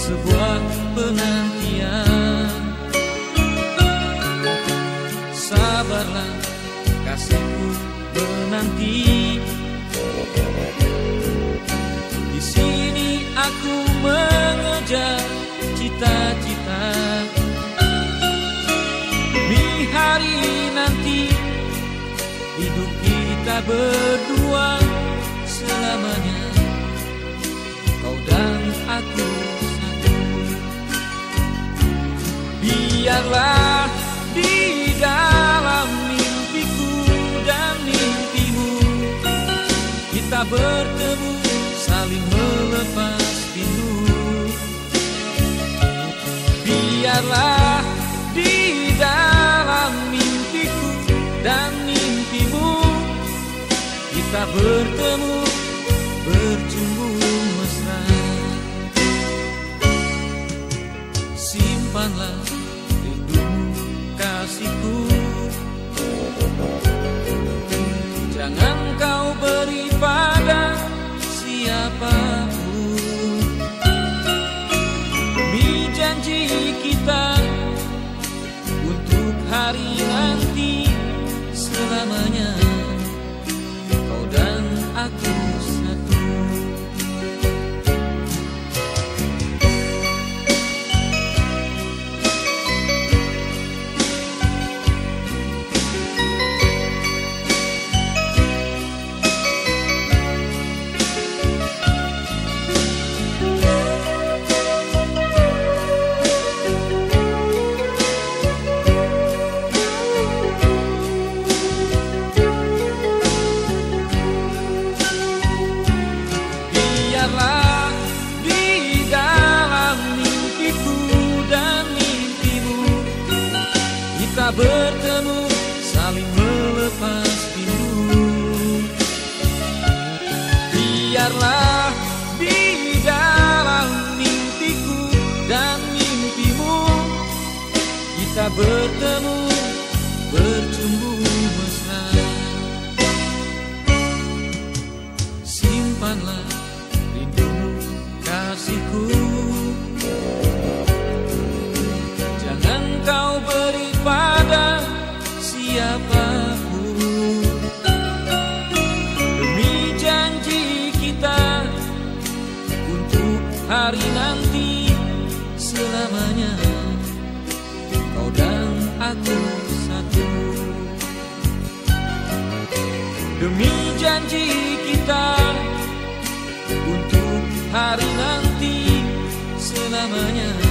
sebuah penantian. Sabarlah kasihku menanti. Di sini aku mengejar cita-cita. Di hari nanti hidup kita berdua selamanya, kau dan aku satu. Biarlah di dalam mimpiku dan mimpimu kita bertemu, saling melepas rindu. Biarlah di dalam mimpiku dan mimpimu kita bertemu, bercumbu mesra. Simpanlah rindumu kasihku, jangan kau beri pada siapapun. Demi janji kita untuk hari nanti selamanya, kau dan aku satu. Biarlah di dalam mimpiku dan mimpimu kita bertemu, saling melepas rindu. Biarlah di dalam mimpiku dan mimpimu kita bertemu, bercumbu mesra. Simpanlah rindumu kasihku, jangan kau beri pada siapapun. Demi janji kita untuk hari nanti selamanya, kau dan aku satu. Demi janji kita untuk hari nanti selamanya,